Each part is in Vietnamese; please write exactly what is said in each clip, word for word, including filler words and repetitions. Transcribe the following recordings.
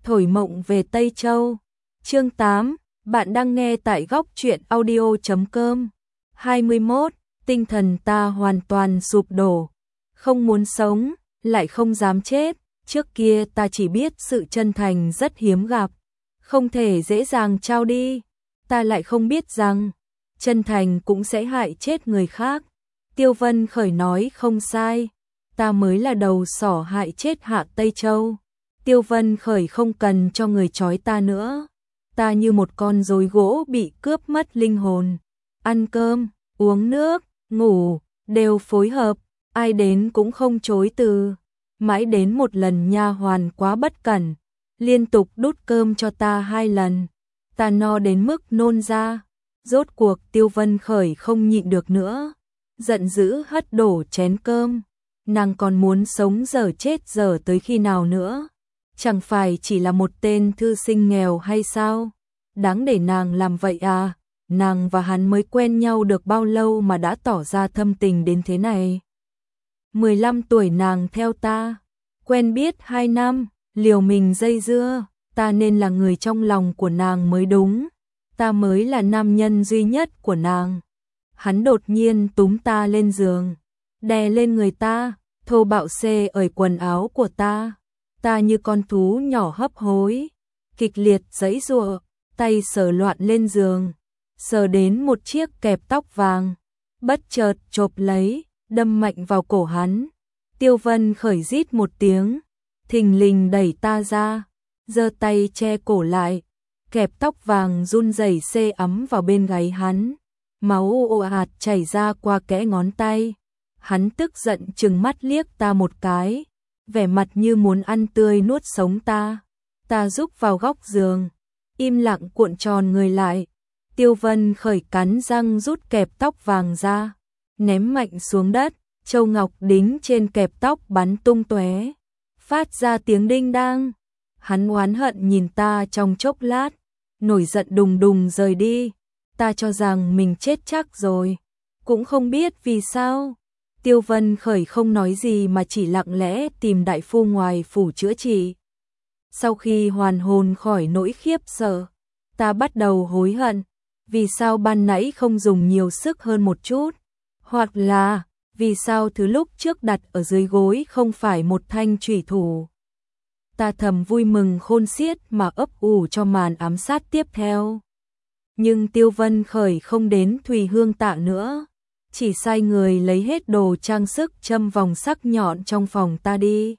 Thổi mộng về Tây Châu. Chương tám, bạn đang nghe tại góc truyện audio chấm com. hai mươi mốt, tinh thần ta hoàn toàn sụp đổ. Không muốn sống, lại không dám chết. Trước kia ta chỉ biết sự chân thành rất hiếm gặp, không thể dễ dàng trao đi. Ta lại không biết rằng, chân thành cũng sẽ hại chết người khác. Tiêu Vân Khởi nói không sai, ta mới là đầu sỏ hại chết Hạ Tây Châu. Tiêu Vân Khởi không cần cho người trói ta nữa. Ta như một con rối gỗ bị cướp mất linh hồn. Ăn cơm, uống nước, ngủ, đều phối hợp, ai đến cũng không chối từ. Mãi đến một lần nha hoàn quá bất cẩn, liên tục đút cơm cho ta hai lần. Ta no đến mức nôn ra. Rốt cuộc Tiêu Vân Khởi không nhịn được nữa, giận dữ hất đổ chén cơm. Nàng còn muốn sống dở chết dở tới khi nào nữa? Chẳng phải chỉ là một tên thư sinh nghèo hay sao? Đáng để nàng làm vậy à? Nàng và hắn mới quen nhau được bao lâu mà đã tỏ ra thâm tình đến thế này? mười lăm tuổi nàng theo ta, quen biết hai năm, liều mình dây dưa, ta nên là người trong lòng của nàng mới đúng. Ta mới là nam nhân duy nhất của nàng. Hắn đột nhiên túm ta lên giường, đè lên người ta, thô bạo xê ởi quần áo của ta. Ta như con thú nhỏ hấp hối, kịch liệt giãy giụa, tay sờ loạn lên giường, sờ đến một chiếc kẹp tóc vàng, bất chợt chộp lấy, đâm mạnh vào cổ hắn. Tiêu Vân Khởi rít một tiếng, thình lình đẩy ta ra, giơ tay che cổ lại, kẹp tóc vàng run rẩy xê ấm vào bên gáy hắn, máu ồ ạt chảy ra qua kẽ ngón tay. Hắn tức giận trừng mắt liếc ta một cái, vẻ mặt như muốn ăn tươi nuốt sống ta. Ta rúc vào góc giường, im lặng cuộn tròn người lại. Tiêu Vân Khởi cắn răng rút kẹp tóc vàng ra, ném mạnh xuống đất, châu ngọc đính trên kẹp tóc bắn tung tóe, phát ra tiếng đinh đang. Hắn oán hận nhìn ta trong chốc lát, nổi giận đùng đùng rời đi. Ta cho rằng mình chết chắc rồi, cũng không biết vì sao. Tiêu Vân Khởi không nói gì mà chỉ lặng lẽ tìm đại phu ngoài phủ chữa trị. Sau khi hoàn hồn khỏi nỗi khiếp sợ, ta bắt đầu hối hận, vì sao ban nãy không dùng nhiều sức hơn một chút, hoặc là vì sao thứ lúc trước đặt ở dưới gối không phải một thanh chủy thủ. Ta thầm vui mừng khôn xiết mà ấp ủ cho màn ám sát tiếp theo. Nhưng Tiêu Vân Khởi không đến Thùy Hương Tạ nữa, chỉ sai người lấy hết đồ trang sức châm vòng sắc nhọn trong phòng ta đi.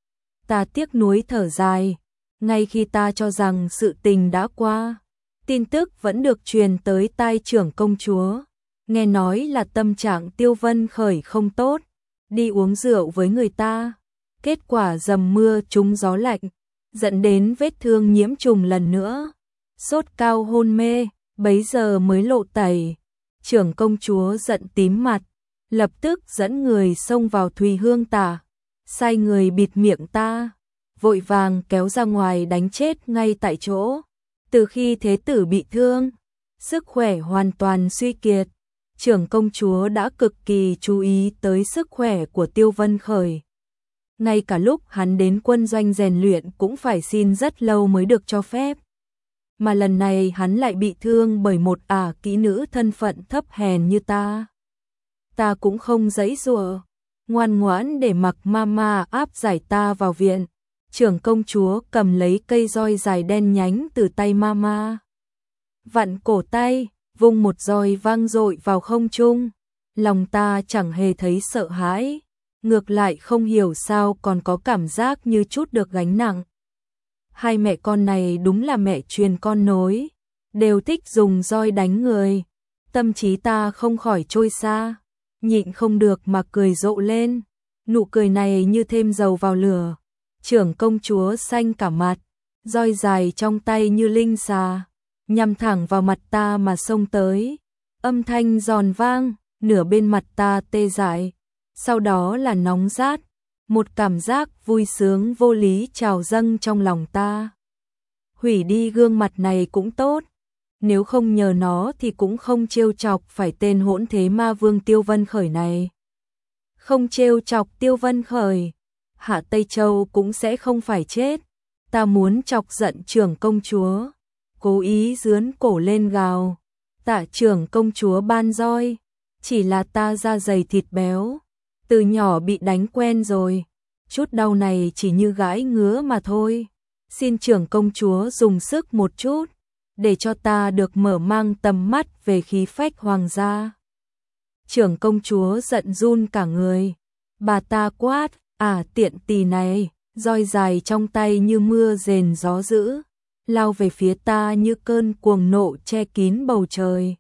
Ta tiếc nuối thở dài, ngay khi ta cho rằng sự tình đã qua, tin tức vẫn được truyền tới tai trưởng công chúa. Nghe nói là tâm trạng Tiêu Vân Khởi không tốt, đi uống rượu với người ta, kết quả dầm mưa trúng gió lạnh, dẫn đến vết thương nhiễm trùng lần nữa, sốt cao hôn mê, bấy giờ mới lộ tẩy. Trưởng công chúa giận tím mặt, lập tức dẫn người xông vào Thùy Hương Tạ, sai người bịt miệng ta, vội vàng kéo ra ngoài đánh chết ngay tại chỗ. Từ khi thế tử bị thương, sức khỏe hoàn toàn suy kiệt, trưởng công chúa đã cực kỳ chú ý tới sức khỏe của Tiêu Vân Khởi. Ngay cả lúc hắn đến quân doanh rèn luyện cũng phải xin rất lâu mới được cho phép. Mà lần này hắn lại bị thương bởi một ả kỹ nữ thân phận thấp hèn như ta. Ta cũng không giãy giụa, ngoan ngoãn để mặc mama áp giải ta vào viện. Trưởng công chúa cầm lấy cây roi dài đen nhánh từ tay mama, vặn cổ tay, vung một roi vang dội vào không trung. Lòng ta chẳng hề thấy sợ hãi, ngược lại không hiểu sao còn có cảm giác như chút được gánh nặng. Hai mẹ con này đúng là mẹ truyền con nối, đều thích dùng roi đánh người. Tâm trí ta không khỏi trôi xa, nhịn không được mà cười rộ lên. Nụ cười này như thêm dầu vào lửa. Trưởng công chúa xanh cả mặt, roi dài trong tay như linh xà, nhằm thẳng vào mặt ta mà xông tới. Âm thanh giòn vang, nửa bên mặt ta tê dại, sau đó là nóng rát. Một cảm giác vui sướng vô lý trào dâng trong lòng ta. Hủy đi gương mặt này cũng tốt, nếu không nhờ nó thì cũng không trêu chọc phải tên hỗn thế ma vương Tiêu Vân Khởi này. Không trêu chọc Tiêu Vân Khởi, Hạ Tây Châu cũng sẽ không phải chết. ta muốn chọc giận trưởng công chúa. Cố ý dướn cổ lên gào. Tạ trưởng công chúa ban roi. Chỉ là ta da dày thịt béo. Từ nhỏ bị đánh quen rồi. Chút đau này chỉ như gãi ngứa mà thôi. Xin trưởng công chúa dùng sức một chút. Để cho ta được mở mang tầm mắt về khí phách hoàng gia. Trưởng công chúa giận run cả người. Bà ta quát, à tiện tỳ này, roi dài trong tay như mưa rền gió dữ, lao về phía ta như cơn cuồng nộ che kín bầu trời.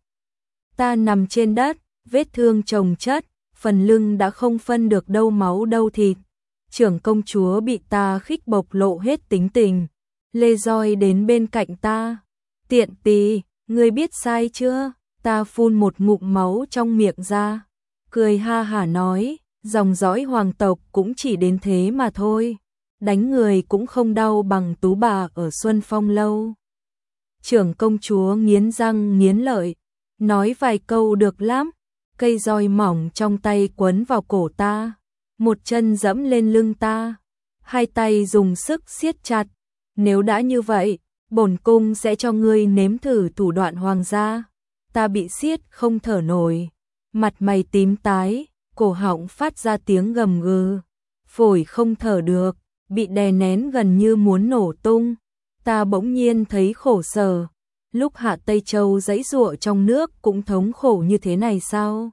Ta nằm trên đất, vết thương chồng chất, phần lưng đã không phân được đâu máu đâu thịt. Trưởng công chúa bị ta khích bộc lộ hết tính tình, lê roi đến bên cạnh ta. Tiện tỳ, ngươi biết sai chưa? Ta phun một ngụm máu trong miệng ra, cười ha hả nói, dòng dõi hoàng tộc cũng chỉ đến thế mà thôi, đánh người cũng không đau bằng tú bà ở Xuân Phong lâu. Trưởng công chúa nghiến răng nghiến lợi, nói vài câu được lắm, cây roi mỏng trong tay quấn vào cổ ta, một chân dẫm lên lưng ta, hai tay dùng sức siết chặt, nếu đã như vậy, bổn cung sẽ cho ngươi nếm thử thủ đoạn hoàng gia. Ta bị siết không thở nổi, mặt mày tím tái, cổ họng phát ra tiếng gầm gừ, phổi không thở được, bị đè nén gần như muốn nổ tung. Ta bỗng nhiên thấy khổ sở, lúc Hạ Tây Châu giãy giụa trong nước cũng thống khổ như thế này sao?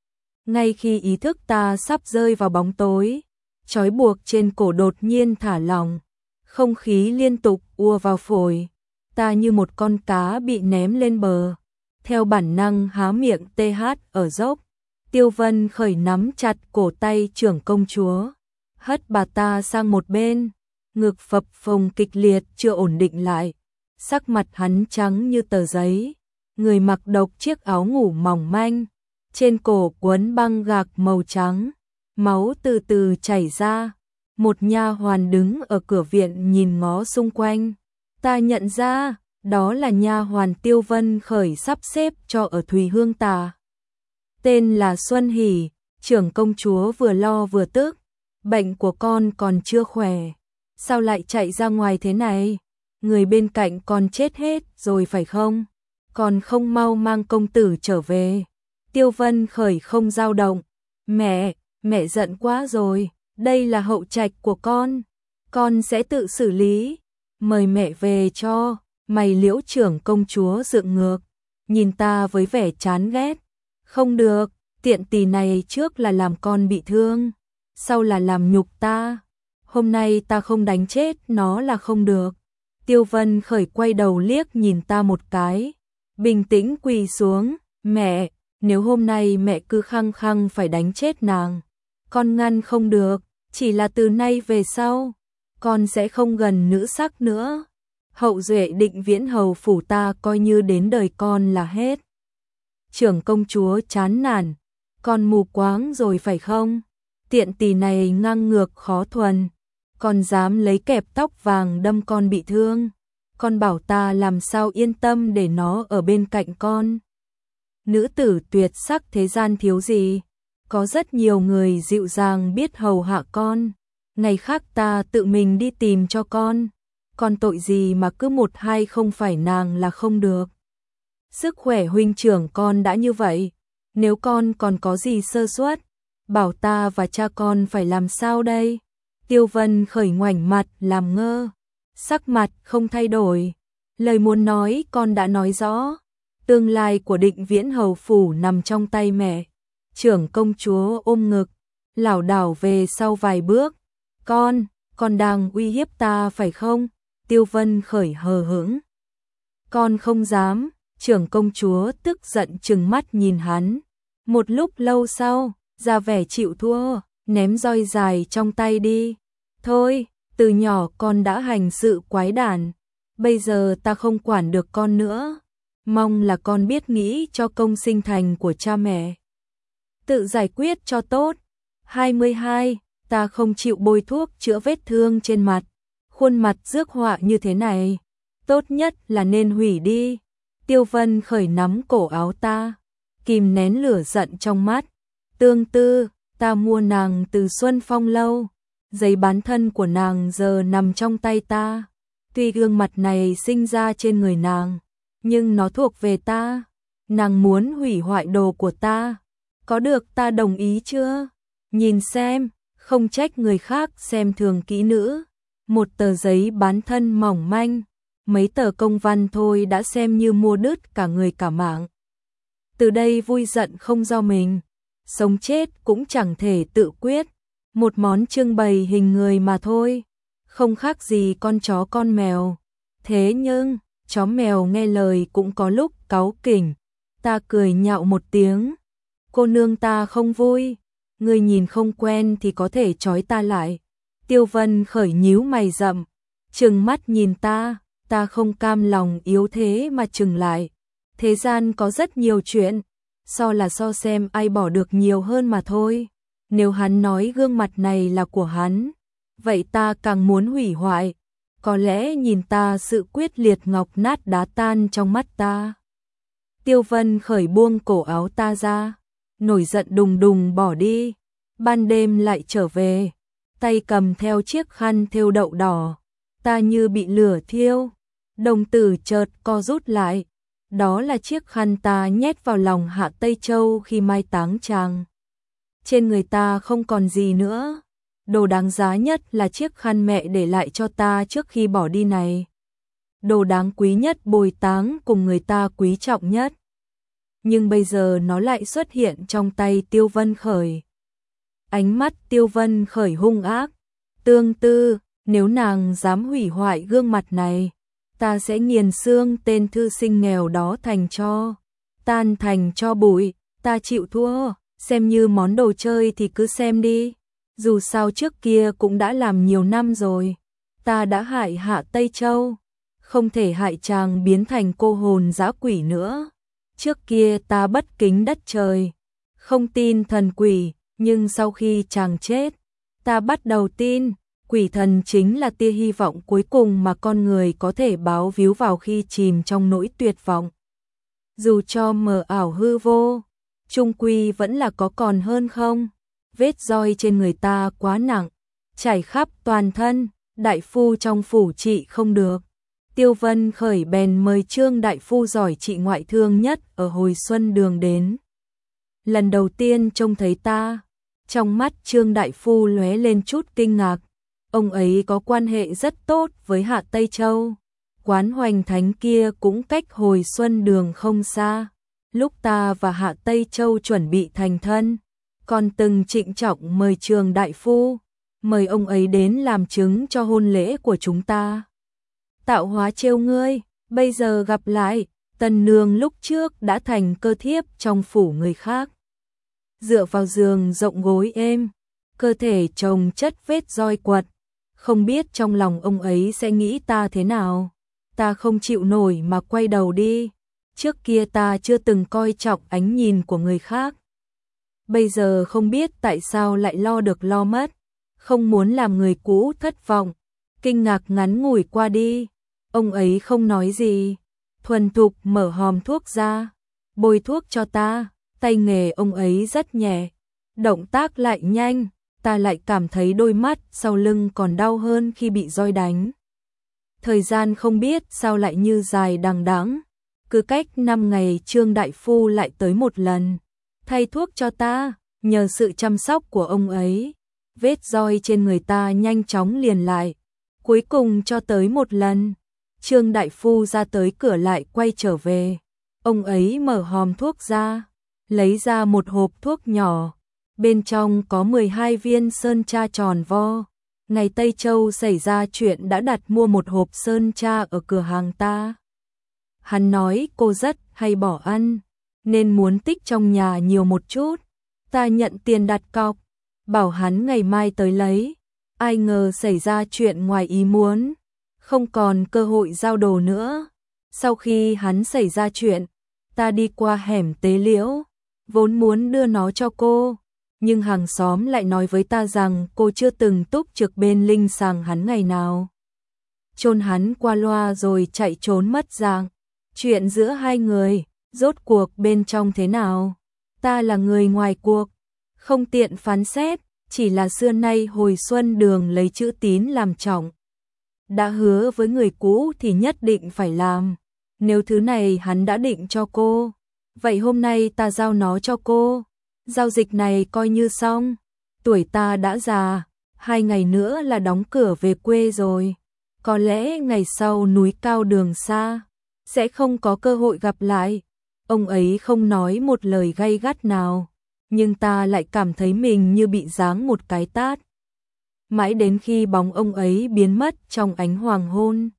Ngay khi ý thức ta sắp rơi vào bóng tối, trói buộc trên cổ đột nhiên thả lỏng, không khí liên tục ùa vào phổi, ta như một con cá bị ném lên bờ. Theo bản năng há miệng tê hát ở dốc, Tiêu Vân Khởi nắm chặt cổ tay trưởng công chúa, hất bà ta sang một bên, ngực phập phồng kịch liệt chưa ổn định lại, sắc mặt hắn trắng như tờ giấy, người mặc độc chiếc áo ngủ mỏng manh, trên cổ quấn băng gạc màu trắng, máu từ từ chảy ra, một nha hoàn đứng ở cửa viện nhìn ngó xung quanh, ta nhận ra đó là nha hoàn Tiêu Vân Khởi sắp xếp cho ở Thùy Hương Tà. Tên là Xuân Hỷ, trưởng công chúa vừa lo vừa tức, bệnh của con còn chưa khỏe, sao lại chạy ra ngoài thế này? Người bên cạnh con chết hết rồi phải không? Còn không mau mang công tử trở về. Tiêu Vân Khởi không dao động, mẹ, mẹ giận quá rồi, đây là hậu trạch của con, con sẽ tự xử lý, mời mẹ về cho. Mày Liễu trưởng công chúa dựng ngược, nhìn ta với vẻ chán ghét. Không được, tiện tỳ này trước là làm con bị thương, sau là làm nhục ta. Hôm nay ta không đánh chết nó là không được. Tiêu Vân Khởi quay đầu liếc nhìn ta một cái, bình tĩnh quỳ xuống. Mẹ, nếu hôm nay mẹ cứ khăng khăng phải đánh chết nàng, con ngăn không được, chỉ là từ nay về sau, con sẽ không gần nữ sắc nữa. Hậu duệ Định Viễn hầu phủ ta coi như đến đời con là hết. Trưởng công chúa chán nản, con mù quáng rồi phải không? Tiện tỳ này ngang ngược khó thuần, còn dám lấy kẹp tóc vàng đâm con bị thương, con bảo ta làm sao yên tâm để nó ở bên cạnh con. Nữ tử tuyệt sắc thế gian thiếu gì, có rất nhiều người dịu dàng biết hầu hạ con, ngày khác ta tự mình đi tìm cho con. Còn tội gì mà cứ một hai không phải nàng là không được. Sức khỏe huynh trưởng con đã như vậy, nếu con còn có gì sơ suất, bảo ta và cha con phải làm sao đây? Tiêu Vân Khởi ngoảnh mặt làm ngơ, sắc mặt không thay đổi, lời muốn nói con đã nói rõ, tương lai của Định Viễn hầu phủ nằm trong tay mẹ. Trưởng công chúa ôm ngực, lảo đảo về sau vài bước, con, con đang uy hiếp ta phải không? Tiêu Vân Khởi hờ hững. Con không dám, trưởng công chúa tức giận trừng mắt nhìn hắn. Một lúc lâu sau, ra vẻ chịu thua, ném roi dài trong tay đi. Thôi, từ nhỏ con đã hành sự quái đản, bây giờ ta không quản được con nữa. Mong là con biết nghĩ cho công sinh thành của cha mẹ. Tự giải quyết cho tốt. hai mươi hai, ta không chịu bôi thuốc chữa vết thương trên mặt. Khuôn mặt rước họa như thế này, tốt nhất là nên hủy đi. Tiêu Vân Khởi nắm cổ áo ta, kìm nén lửa giận trong mắt. Tương Tư, ta mua nàng từ Xuân Phong lâu, giấy bán thân của nàng giờ nằm trong tay ta. Tuy gương mặt này sinh ra trên người nàng, nhưng nó thuộc về ta. Nàng muốn hủy hoại đồ của ta. Có được ta đồng ý chưa? Nhìn xem, không trách người khác xem thường kỹ nữ. Một tờ giấy bán thân mỏng manh, mấy tờ công văn thôi đã xem như mua đứt cả người cả mạng. Từ đây vui giận không do mình, sống chết cũng chẳng thể tự quyết. Một món trưng bày hình người mà thôi, không khác gì con chó con mèo. Thế nhưng, chó mèo nghe lời cũng có lúc cáu kỉnh. Ta cười nhạo một tiếng. Cô nương ta không vui, người nhìn không quen thì có thể trói ta lại. Tiêu Vân Khởi nhíu mày rậm, trừng mắt nhìn ta, ta không cam lòng yếu thế mà trừng lại. Thế gian có rất nhiều chuyện, so là so xem ai bỏ được nhiều hơn mà thôi. Nếu hắn nói gương mặt này là của hắn, vậy ta càng muốn hủy hoại. Có lẽ nhìn ta sự quyết liệt ngọc nát đá tan trong mắt ta. Tiêu Vân Khởi buông cổ áo ta ra, nổi giận đùng đùng bỏ đi. Ban đêm lại trở về, tay cầm theo chiếc khăn thêu đậu đỏ. Ta như bị lửa thiêu, đồng tử chợt co rút lại. Đó là chiếc khăn ta nhét vào lòng Hạ Tây Châu khi mai táng chàng. Trên người ta không còn gì nữa. Đồ đáng giá nhất là chiếc khăn mẹ để lại cho ta trước khi bỏ đi này. Đồ đáng quý nhất bồi táng cùng người ta quý trọng nhất. Nhưng bây giờ nó lại xuất hiện trong tay Tiêu Vân Khởi. Ánh mắt Tiêu Vân Khởi hung ác. Tương tư, nếu nàng dám hủy hoại gương mặt này, ta sẽ nghiền xương tên thư sinh nghèo đó thành tro, tan thành tro bụi. Ta chịu thua, xem như món đồ chơi thì cứ xem đi. Dù sao trước kia cũng đã làm nhiều năm rồi. Ta đã hại Hạ Tây Châu, không thể hại chàng biến thành cô hồn dã quỷ nữa. Trước kia ta bất kính đất trời, không tin thần quỷ, nhưng sau khi chàng chết, ta bắt đầu tin. Quỷ thần chính là tia hy vọng cuối cùng mà con người có thể bám víu vào khi chìm trong nỗi tuyệt vọng. Dù cho mờ ảo hư vô, chung quy vẫn là có còn hơn không. Vết roi trên người ta quá nặng, chảy khắp toàn thân, đại phu trong phủ trị không được. Tiêu Vân Khởi bèn mời Trương đại phu giỏi trị ngoại thương nhất ở Hồi Xuân Đường đến. Lần đầu tiên trông thấy ta, trong mắt Trương đại phu lóe lên chút kinh ngạc. Ông ấy có quan hệ rất tốt với Hạ Tây Châu. Quán Hoành Thánh kia cũng cách Hồi Xuân Đường không xa. Lúc ta và Hạ Tây Châu chuẩn bị thành thân, còn từng trịnh trọng mời Trương đại phu, mời ông ấy đến làm chứng cho hôn lễ của chúng ta. Tạo hóa trêu ngươi, bây giờ gặp lại, tần nương lúc trước đã thành cơ thiếp trong phủ người khác. Dựa vào giường rộng gối êm, cơ thể chồng chất vết roi quật, không biết trong lòng ông ấy sẽ nghĩ ta thế nào. Ta không chịu nổi mà quay đầu đi. Trước kia ta chưa từng coi trọng ánh nhìn của người khác. Bây giờ không biết tại sao lại lo được lo mất, không muốn làm người cũ thất vọng. Kinh ngạc ngắn ngủi qua đi, ông ấy không nói gì, thuần thục mở hòm thuốc ra, bôi thuốc cho ta. Tay nghề ông ấy rất nhẹ, động tác lại nhanh, ta lại cảm thấy đôi mắt sau lưng còn đau hơn khi bị roi đánh. Thời gian không biết sao lại như dài đằng đẵng, cứ cách năm ngày Trương đại phu lại tới một lần, thay thuốc cho ta. Nhờ sự chăm sóc của ông ấy, vết roi trên người ta nhanh chóng liền lại. Cuối cùng cho tới một lần, Trương đại phu ra tới cửa lại quay trở về. Ông ấy mở hòm thuốc ra, lấy ra một hộp thuốc nhỏ, bên trong có mười hai viên sơn tra tròn vo. Ngày Tây Châu xảy ra chuyện đã đặt mua một hộp sơn tra ở cửa hàng ta. Hắn nói cô rất hay bỏ ăn, nên muốn tích trong nhà nhiều một chút. Ta nhận tiền đặt cọc, bảo hắn ngày mai tới lấy. Ai ngờ xảy ra chuyện ngoài ý muốn, không còn cơ hội giao đồ nữa. Sau khi hắn xảy ra chuyện, ta đi qua hẻm Tế Liễu, vốn muốn đưa nó cho cô, nhưng hàng xóm lại nói với ta rằng cô chưa từng túc trực bên linh sàng hắn ngày nào. Chôn hắn qua loa rồi chạy trốn mất dạng. Chuyện giữa hai người, rốt cuộc bên trong thế nào? Ta là người ngoài cuộc, không tiện phán xét, chỉ là xưa nay Hồi Xuân Đường lấy chữ tín làm trọng. đã hứa với người cũ thì nhất định phải làm. Nếu thứ này hắn đã định cho cô, vậy hôm nay ta giao nó cho cô. Giao dịch này coi như xong. Tuổi ta đã già, hai ngày nữa là đóng cửa về quê rồi. Có lẽ ngày sau núi cao đường xa, sẽ không có cơ hội gặp lại. Ông ấy không nói một lời gay gắt nào, nhưng ta lại cảm thấy mình như bị giáng một cái tát. Mãi đến khi bóng ông ấy biến mất trong ánh hoàng hôn,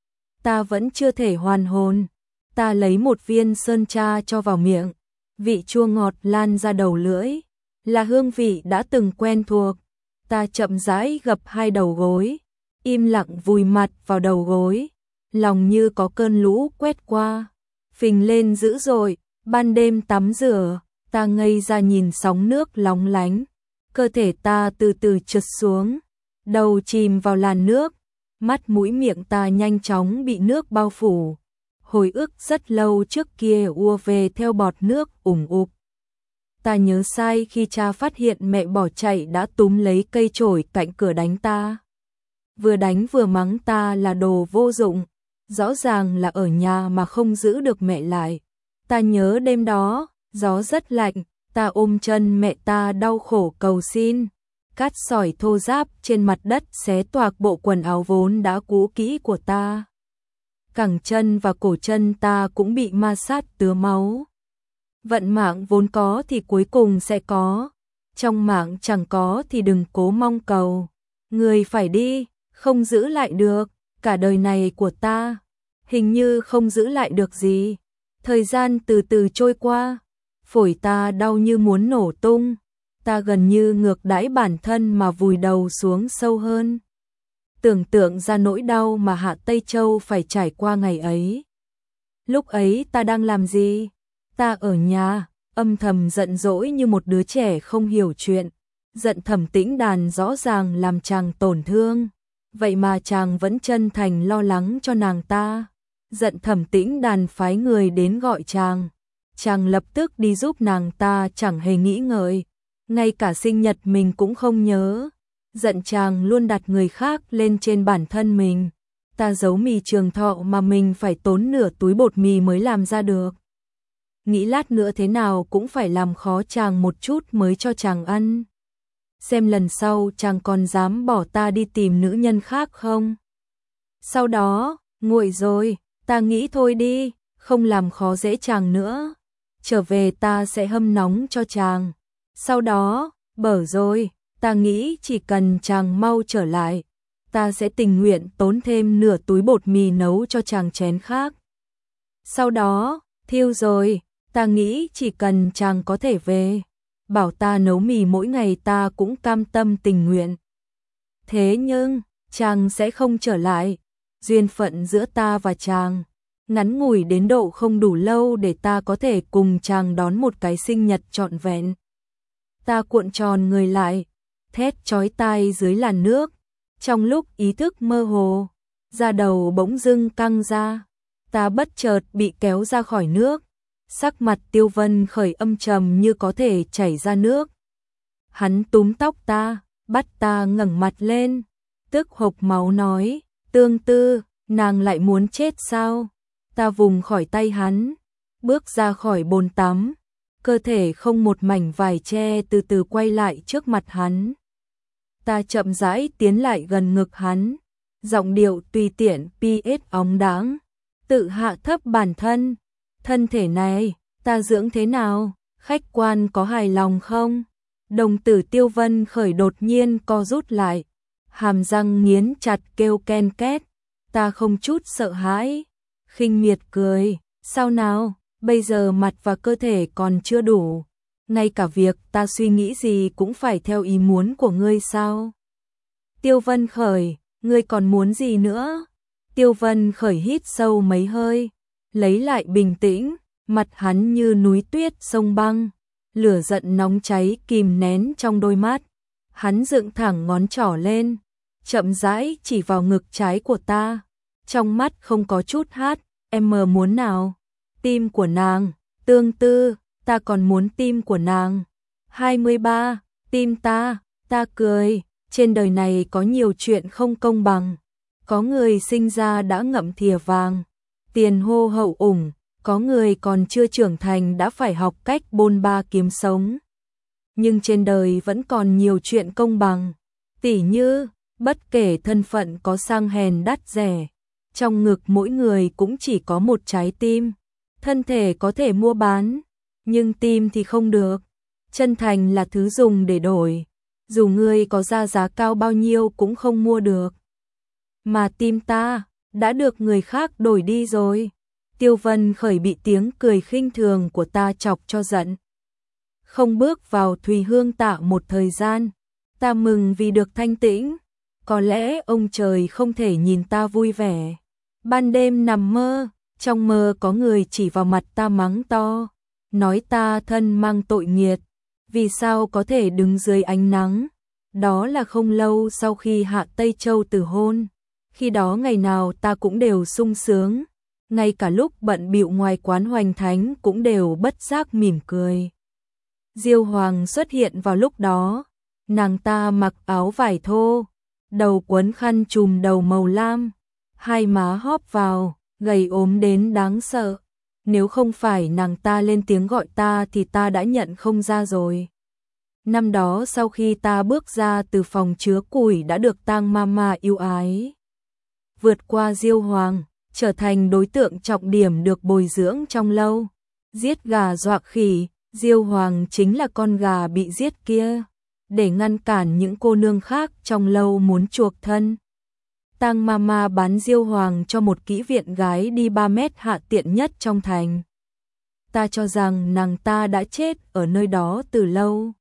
ta vẫn chưa thể hoàn hồn. Ta lấy một viên sơn tra cho vào miệng, vị chua ngọt lan ra đầu lưỡi, là hương vị đã từng quen thuộc. Ta chậm rãi gập hai đầu gối, im lặng vùi mặt vào đầu gối, lòng như có cơn lũ quét qua, phình lên dữ dội. Ban đêm tắm rửa, ta ngây ra nhìn sóng nước lóng lánh, cơ thể ta từ từ trượt xuống, đầu chìm vào làn nước, mắt mũi miệng ta nhanh chóng bị nước bao phủ. Hồi ức rất lâu trước kia ùa về theo bọt nước ủng ục. Ta nhớ sai khi cha phát hiện mẹ bỏ chạy đã túm lấy cây chổi cạnh cửa đánh ta. Vừa đánh vừa mắng ta là đồ vô dụng, rõ ràng là ở nhà mà không giữ được mẹ lại. Ta nhớ đêm đó, gió rất lạnh, ta ôm chân mẹ ta đau khổ cầu xin. Cát sỏi thô ráp trên mặt đất xé toạc bộ quần áo vốn đã cũ kỹ của ta. Cẳng chân và cổ chân ta cũng bị ma sát tứa máu. Vận mạng vốn có thì cuối cùng sẽ có, trong mạng chẳng có thì đừng cố mong cầu. Người phải đi, không giữ lại được, cả đời này của ta, hình như không giữ lại được gì. Thời gian từ từ trôi qua, phổi ta đau như muốn nổ tung, ta gần như ngược đãi bản thân mà vùi đầu xuống sâu hơn. Tưởng tượng ra nỗi đau mà Hạ Tây Châu phải trải qua ngày ấy. Lúc ấy ta đang làm gì? Ta ở nhà, âm thầm giận dỗi như một đứa trẻ không hiểu chuyện. Giận Thẩm Tĩnh Đàn rõ ràng làm chàng tổn thương, vậy mà chàng vẫn chân thành lo lắng cho nàng ta. Giận Thẩm Tĩnh Đàn phái người đến gọi chàng, chàng lập tức đi giúp nàng ta chẳng hề nghĩ ngợi, ngay cả sinh nhật mình cũng không nhớ. Giận chàng luôn đặt người khác lên trên bản thân mình. Ta giấu mì trường thọ mà mình phải tốn nửa túi bột mì mới làm ra được. Nghĩ lát nữa thế nào cũng phải làm khó chàng một chút mới cho chàng ăn. Xem lần sau chàng còn dám bỏ ta đi tìm nữ nhân khác không. Sau đó, nguội rồi, ta nghĩ thôi đi, không làm khó dễ chàng nữa. Trở về ta sẽ hâm nóng cho chàng. Sau đó, bở rồi, ta nghĩ chỉ cần chàng mau trở lại, ta sẽ tình nguyện tốn thêm nửa túi bột mì nấu cho chàng chén khác. Sau đó, thiêu rồi, ta nghĩ chỉ cần chàng có thể về, bảo ta nấu mì mỗi ngày ta cũng cam tâm tình nguyện. Thế nhưng, chàng sẽ không trở lại, duyên phận giữa ta và chàng ngắn ngủi đến độ không đủ lâu để ta có thể cùng chàng đón một cái sinh nhật trọn vẹn. Ta cuộn tròn người lại, thét chói tai dưới làn nước, trong lúc ý thức mơ hồ, da đầu bỗng dưng căng ra, ta bất chợt bị kéo ra khỏi nước, sắc mặt Tiêu Vân Khởi âm trầm như có thể chảy ra nước. Hắn túm tóc ta, bắt ta ngẩng mặt lên, tức hộc máu nói, Tương Tư, nàng lại muốn chết sao? Ta vùng khỏi tay hắn, bước ra khỏi bồn tắm, cơ thể không một mảnh vải che từ từ quay lại trước mặt hắn. Ta chậm rãi tiến lại gần ngực hắn, giọng điệu tùy tiện pi ết óng đáng, tự hạ thấp bản thân. Thân thể này, ta dưỡng thế nào, khách quan có hài lòng không? Đồng tử Tiêu Vân Khởi đột nhiên co rút lại, hàm răng nghiến chặt kêu ken két. Ta không chút sợ hãi, khinh miệt cười, sao nào, bây giờ mặt và cơ thể còn chưa đủ, ngay cả việc ta suy nghĩ gì cũng phải theo ý muốn của ngươi sao? Tiêu Vân Khởi, ngươi còn muốn gì nữa? Tiêu Vân Khởi hít sâu mấy hơi, lấy lại bình tĩnh, mặt hắn như núi tuyết sông băng, lửa giận nóng cháy kìm nén trong đôi mắt. Hắn dựng thẳng ngón trỏ lên, chậm rãi chỉ vào ngực trái của ta, trong mắt không có chút hát, em mờ muốn nào? Tim của nàng, Tương Tư, ta còn muốn tim của nàng. hai mươi ba, tim ta, ta cười, trên đời này có nhiều chuyện không công bằng, có người sinh ra đã ngậm thìa vàng, tiền hô hậu ủng, có người còn chưa trưởng thành đã phải học cách bôn ba kiếm sống. Nhưng trên đời vẫn còn nhiều chuyện công bằng, tỉ như, bất kể thân phận có sang hèn đắt rẻ, trong ngực mỗi người cũng chỉ có một trái tim, thân thể có thể mua bán, nhưng tim thì không được. Chân thành là thứ dùng để đổi, dù ngươi có ra giá cao bao nhiêu cũng không mua được. Mà tim ta, đã được người khác đổi đi rồi. Tiêu Vân Khởi bị tiếng cười khinh thường của ta chọc cho giận. Không bước vào Thùy Hương Tạ một thời gian, ta mừng vì được thanh tĩnh. Có lẽ ông trời không thể nhìn ta vui vẻ. Ban đêm nằm mơ, trong mơ có người chỉ vào mặt ta mắng to, nói ta thân mang tội nghiệt, vì sao có thể đứng dưới ánh nắng. Đó là không lâu sau khi Hạ Tây Châu từ hôn. Khi đó ngày nào ta cũng đều sung sướng, ngay cả lúc bận bịu ngoài quán Hoành Thánh cũng đều bất giác mỉm cười. Diêu Hoàng xuất hiện vào lúc đó, nàng ta mặc áo vải thô, đầu quấn khăn trùm đầu màu lam, hai má hóp vào, gầy ốm đến đáng sợ. Nếu không phải nàng ta lên tiếng gọi ta thì ta đã nhận không ra rồi. Năm đó sau khi ta bước ra từ phòng chứa củi đã được Tang Mama yêu ái. Vượt qua Diêu Hoàng, trở thành đối tượng trọng điểm được bồi dưỡng trong lâu. Giết gà dọa khỉ, Diêu Hoàng chính là con gà bị giết kia, để ngăn cản những cô nương khác trong lâu muốn chuộc thân. Tang Mama bán Diêu Hoàng cho một kỹ viện gái đi ba mét hạ tiện nhất trong thành. Ta cho rằng nàng ta đã chết ở nơi đó từ lâu.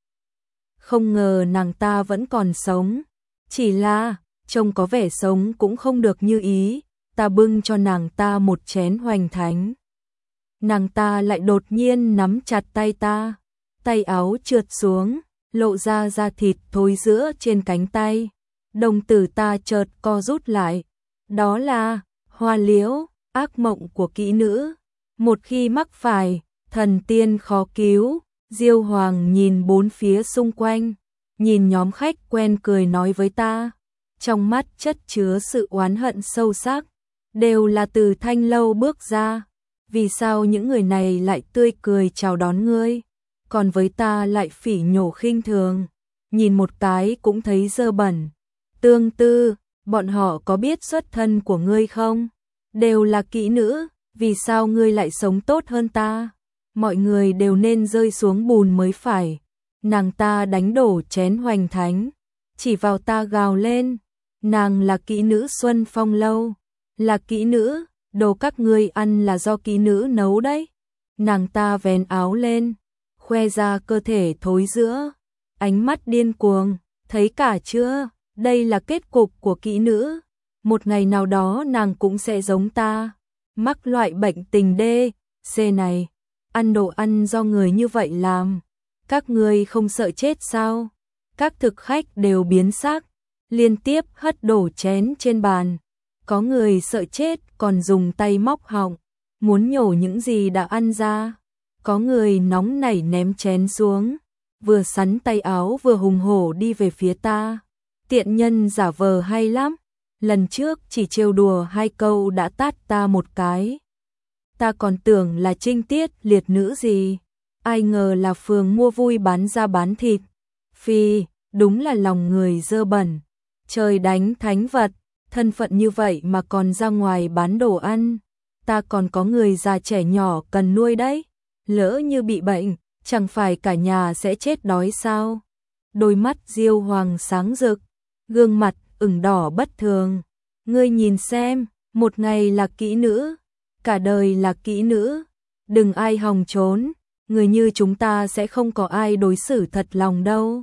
Không ngờ nàng ta vẫn còn sống. Chỉ là, trông có vẻ sống cũng không được như ý. Ta bưng cho nàng ta một chén Hoành Thánh. Nàng ta lại đột nhiên nắm chặt tay ta. Tay áo trượt xuống, lộ ra da thịt thối rữa trên cánh tay. Đồng tử ta chợt co rút lại. Đó là Hoa Liễu, ác mộng của kỹ nữ. Một khi mắc phải, thần tiên khó cứu. Diêu Hoàng nhìn bốn phía xung quanh, nhìn nhóm khách quen cười nói với ta. Trong mắt chất chứa sự oán hận sâu sắc. Đều là từ Thanh lâu bước ra. Vì sao những người này lại tươi cười chào đón ngươi, còn với ta lại phỉ nhổ khinh thường, nhìn một cái cũng thấy dơ bẩn. Tương Tư, bọn họ có biết xuất thân của ngươi không? Đều là kỹ nữ, vì sao ngươi lại sống tốt hơn ta? Mọi người đều nên rơi xuống bùn mới phải. Nàng ta đánh đổ chén Hoành Thánh, chỉ vào ta gào lên. Nàng là kỹ nữ Xuân Phong lâu, là kỹ nữ, đồ các ngươi ăn là do kỹ nữ nấu đấy. Nàng ta vén áo lên, khoe ra cơ thể thối rữa, ánh mắt điên cuồng, thấy cả chưa? Đây là kết cục của kỹ nữ. Một ngày nào đó nàng cũng sẽ giống ta, mắc loại bệnh tình D, C này, ăn đồ ăn do người như vậy làm. Các ngươi không sợ chết sao? Các thực khách đều biến sắc, liên tiếp hất đổ chén trên bàn. Có người sợ chết còn dùng tay móc họng, muốn nhổ những gì đã ăn ra. Có người nóng nảy ném chén xuống, vừa sắn tay áo vừa hùng hổ đi về phía ta. Tiện nhân giả vờ hay lắm, lần trước chỉ trêu đùa hai câu đã tát ta một cái. Ta còn tưởng là trinh tiết liệt nữ gì, ai ngờ là phường mua vui bán da bán thịt. Phi, đúng là lòng người dơ bẩn, trời đánh thánh vật, thân phận như vậy mà còn ra ngoài bán đồ ăn. Ta còn có người già trẻ nhỏ cần nuôi đấy, lỡ như bị bệnh, chẳng phải cả nhà sẽ chết đói sao? Đôi mắt Diêu Hoàng sáng rực, gương mặt ửng đỏ bất thường. Ngươi nhìn xem, một ngày là kỹ nữ, cả đời là kỹ nữ, đừng ai hòng trốn, người như chúng ta sẽ không có ai đối xử thật lòng đâu.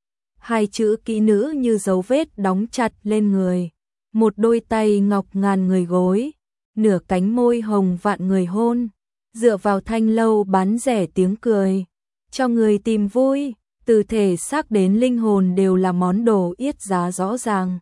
Hai chữ kỹ nữ như dấu vết đóng chặt lên người, một đôi tay ngọc ngàn người gối, nửa cánh môi hồng vạn người hôn, dựa vào Thanh lâu bán rẻ tiếng cười, cho người tìm vui, từ thể xác đến linh hồn đều là món đồ yết giá rõ ràng.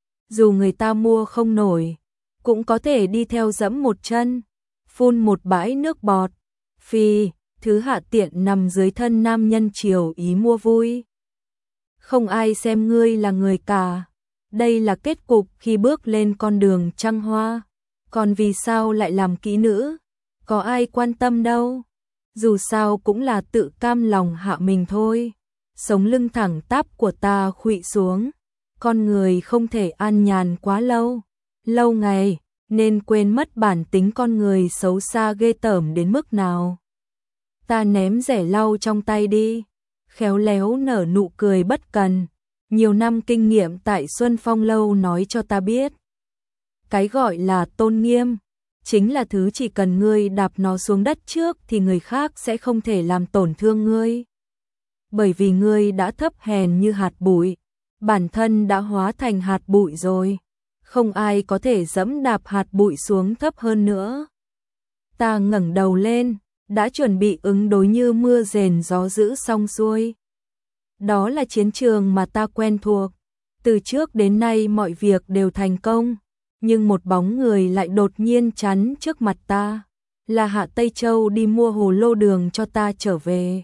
Dù người ta mua không nổi, cũng có thể đi theo dẫm một chân, phun một bãi nước bọt. Phi, thứ hạ tiện nằm dưới thân nam nhân chiều ý mua vui. Không ai xem ngươi là người cả. Đây là kết cục khi bước lên con đường trăng hoa. Còn vì sao lại làm kỹ nữ? Có ai quan tâm đâu. Dù sao cũng là tự cam lòng hạ mình thôi. Sống lưng thẳng tắp của ta khuỵu xuống. Con người không thể an nhàn quá lâu. Lâu ngày, nên quên mất bản tính con người xấu xa ghê tởm đến mức nào. Ta ném rẻ lau trong tay đi. Khéo léo nở nụ cười bất cần. Nhiều năm kinh nghiệm tại Xuân Phong Lâu nói cho ta biết. Cái gọi là tôn nghiêm, chính là thứ chỉ cần ngươi đạp nó xuống đất trước thì người khác sẽ không thể làm tổn thương ngươi. Bởi vì ngươi đã thấp hèn như hạt bụi, bản thân đã hóa thành hạt bụi rồi. Không ai có thể dẫm đạp hạt bụi xuống thấp hơn nữa. Ta ngẩng đầu lên, đã chuẩn bị ứng đối như mưa rền gió dữ xong xuôi. Đó là chiến trường mà ta quen thuộc. Từ trước đến nay mọi việc đều thành công. Nhưng một bóng người lại đột nhiên chắn trước mặt ta. Là Hạ Tây Châu đi mua hồ lô đường cho ta trở về.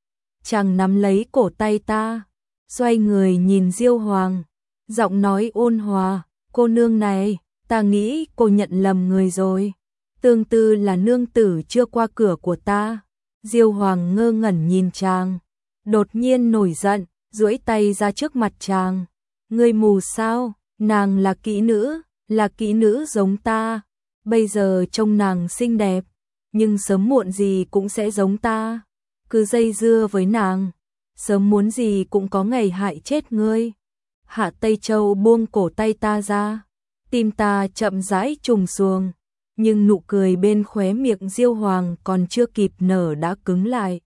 Chàng nắm lấy cổ tay ta. Xoay người nhìn Diêu Hoàng. Giọng nói ôn hòa. Cô nương này, ta nghĩ cô nhận lầm người rồi. Tương tư là nương tử chưa qua cửa của ta. Diêu Hoàng ngơ ngẩn nhìn chàng. Đột nhiên nổi giận, duỗi tay ra trước mặt chàng. Ngươi mù sao? Nàng là kỹ nữ, là kỹ nữ giống ta. Bây giờ trông nàng xinh đẹp, nhưng sớm muộn gì cũng sẽ giống ta. Cứ dây dưa với nàng, sớm muốn gì cũng có ngày hại chết ngươi. Hạ Tây Châu buông cổ tay ta ra, tim ta chậm rãi trùng xuống, nhưng nụ cười bên khóe miệng Diêu Hoàng còn chưa kịp nở đã cứng lại.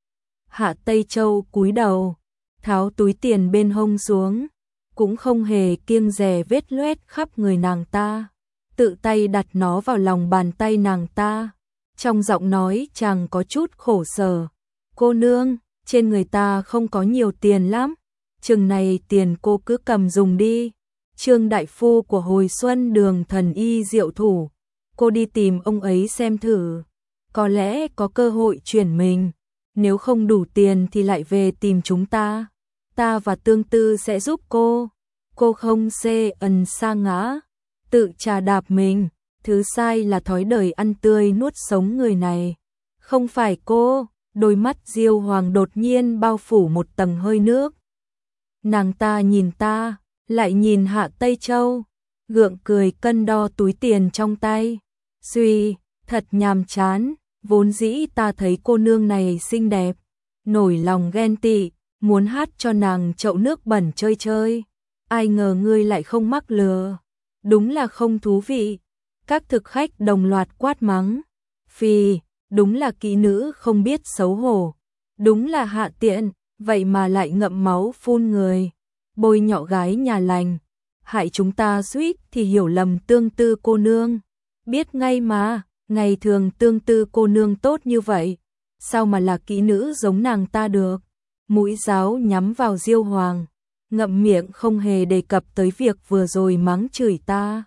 Hạ Tây Châu cúi đầu, tháo túi tiền bên hông xuống, cũng không hề kiêng dè vết loét khắp người nàng ta, tự tay đặt nó vào lòng bàn tay nàng ta. Trong giọng nói chàng có chút khổ sở. Cô nương, trên người ta không có nhiều tiền lắm, chừng này tiền cô cứ cầm dùng đi. Trương đại phu của hồi xuân đường thần y diệu thủ, cô đi tìm ông ấy xem thử, có lẽ có cơ hội chuyển mình. Nếu không đủ tiền thì lại về tìm chúng ta. Ta và Tương Tư sẽ giúp cô. Cô không xê ẩn sa ngã, tự trà đạp mình. Thứ sai là thói đời ăn tươi nuốt sống người này. Không phải cô. Đôi mắt Diêu Hoàng đột nhiên bao phủ một tầng hơi nước. Nàng ta nhìn ta, lại nhìn Hạ Tây Châu, gượng cười cân đo túi tiền trong tay. Suy, thật nhàm chán. Vốn dĩ ta thấy cô nương này xinh đẹp, nổi lòng ghen tị, muốn hát cho nàng chậu nước bẩn chơi chơi. Ai ngờ ngươi lại không mắc lừa. Đúng là không thú vị. Các thực khách đồng loạt quát mắng. Phi, đúng là kỹ nữ không biết xấu hổ. Đúng là hạ tiện, vậy mà lại ngậm máu phun người. Bôi nhọ gái nhà lành. Hại chúng ta suýt thì hiểu lầm Tương Tư cô nương. Biết ngay mà. Ngày thường Tương Tư cô nương tốt như vậy, sao mà là kỹ nữ giống nàng ta được? Mũi giáo nhắm vào Diêu Hoàng, ngậm miệng không hề đề cập tới việc vừa rồi mắng chửi ta.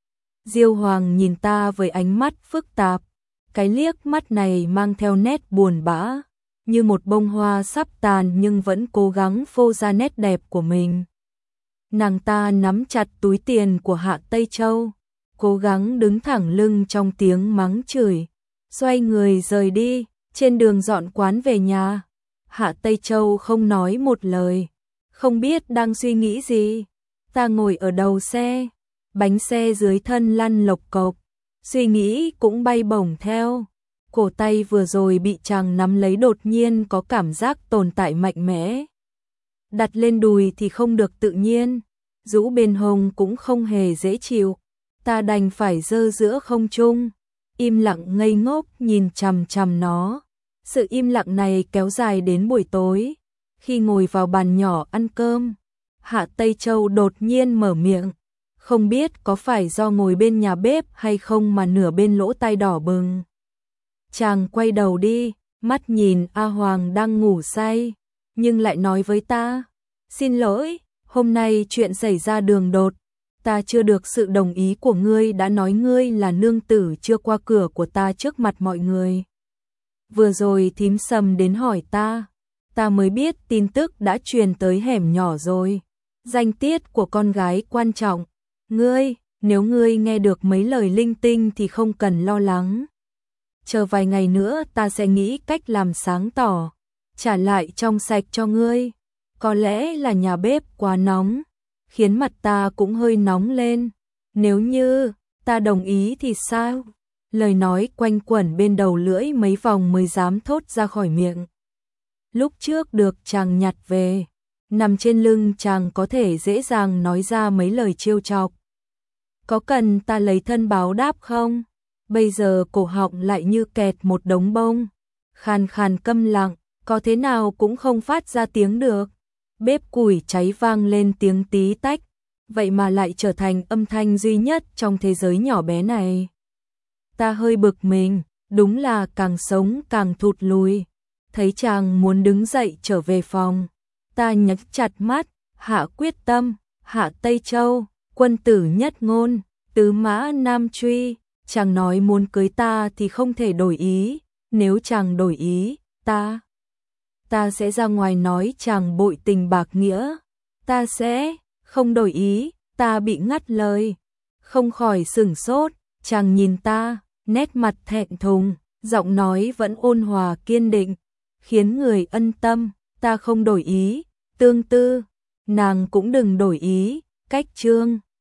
Diêu Hoàng nhìn ta với ánh mắt phức tạp, cái liếc mắt này mang theo nét buồn bã, như một bông hoa sắp tàn nhưng vẫn cố gắng phô ra nét đẹp của mình. Nàng ta nắm chặt túi tiền của Hạ Tây Châu, cố gắng đứng thẳng lưng trong tiếng mắng chửi, xoay người rời đi, trên đường dọn quán về nhà. Hạ Tây Châu không nói một lời, không biết đang suy nghĩ gì. Ta ngồi ở đầu xe, bánh xe dưới thân lăn lộc cộc, suy nghĩ cũng bay bổng theo. Cổ tay vừa rồi bị chàng nắm lấy đột nhiên có cảm giác tồn tại mạnh mẽ. Đặt lên đùi thì không được tự nhiên, rũ bên hông cũng không hề dễ chịu. Ta đành phải giơ giữa không trung, im lặng ngây ngốc nhìn chằm chằm nó. Sự im lặng này kéo dài đến buổi tối, khi ngồi vào bàn nhỏ ăn cơm. Hạ Tây Châu đột nhiên mở miệng, không biết có phải do ngồi bên nhà bếp hay không mà nửa bên lỗ tai đỏ bừng. Chàng quay đầu đi, mắt nhìn A Hoàng đang ngủ say, nhưng lại nói với ta, xin lỗi, hôm nay chuyện xảy ra đường đột. Ta chưa được sự đồng ý của ngươi đã nói ngươi là nương tử chưa qua cửa của ta trước mặt mọi người. Vừa rồi thím Sầm đến hỏi ta, ta mới biết tin tức đã truyền tới hẻm nhỏ rồi. Danh tiết của con gái quan trọng. Ngươi, nếu ngươi nghe được mấy lời linh tinh thì không cần lo lắng. Chờ vài ngày nữa ta sẽ nghĩ cách làm sáng tỏ, trả lại trong sạch cho ngươi. Có lẽ là nhà bếp quá nóng, khiến mặt ta cũng hơi nóng lên. Nếu như ta đồng ý thì sao? Lời nói quanh quẩn bên đầu lưỡi mấy vòng mới dám thốt ra khỏi miệng. Lúc trước được chàng nhặt về, nằm trên lưng chàng có thể dễ dàng nói ra mấy lời trêu chọc. Có cần ta lấy thân báo đáp không? Bây giờ cổ họng lại như kẹt một đống bông, khàn khàn câm lặng, có thế nào cũng không phát ra tiếng được. Bếp củi cháy vang lên tiếng tí tách, vậy mà lại trở thành âm thanh duy nhất trong thế giới nhỏ bé này. Ta hơi bực mình, đúng là càng sống càng thụt lùi. Thấy chàng muốn đứng dậy trở về phòng, ta nhấc chặt mắt, hạ quyết tâm, hạ Tây Châu, quân tử nhất ngôn, tứ mã nam truy. Chàng nói muốn cưới ta thì không thể đổi ý, nếu chàng đổi ý, ta ta sẽ ra ngoài nói chàng bội tình bạc nghĩa. Ta sẽ không đổi ý. Ta bị ngắt lời, không khỏi sửng sốt. Chàng nhìn ta, nét mặt thẹn thùng, giọng nói vẫn ôn hòa kiên định, khiến người ân tâm. Ta không đổi ý, Tương Tư, nàng cũng đừng đổi ý. Cách chương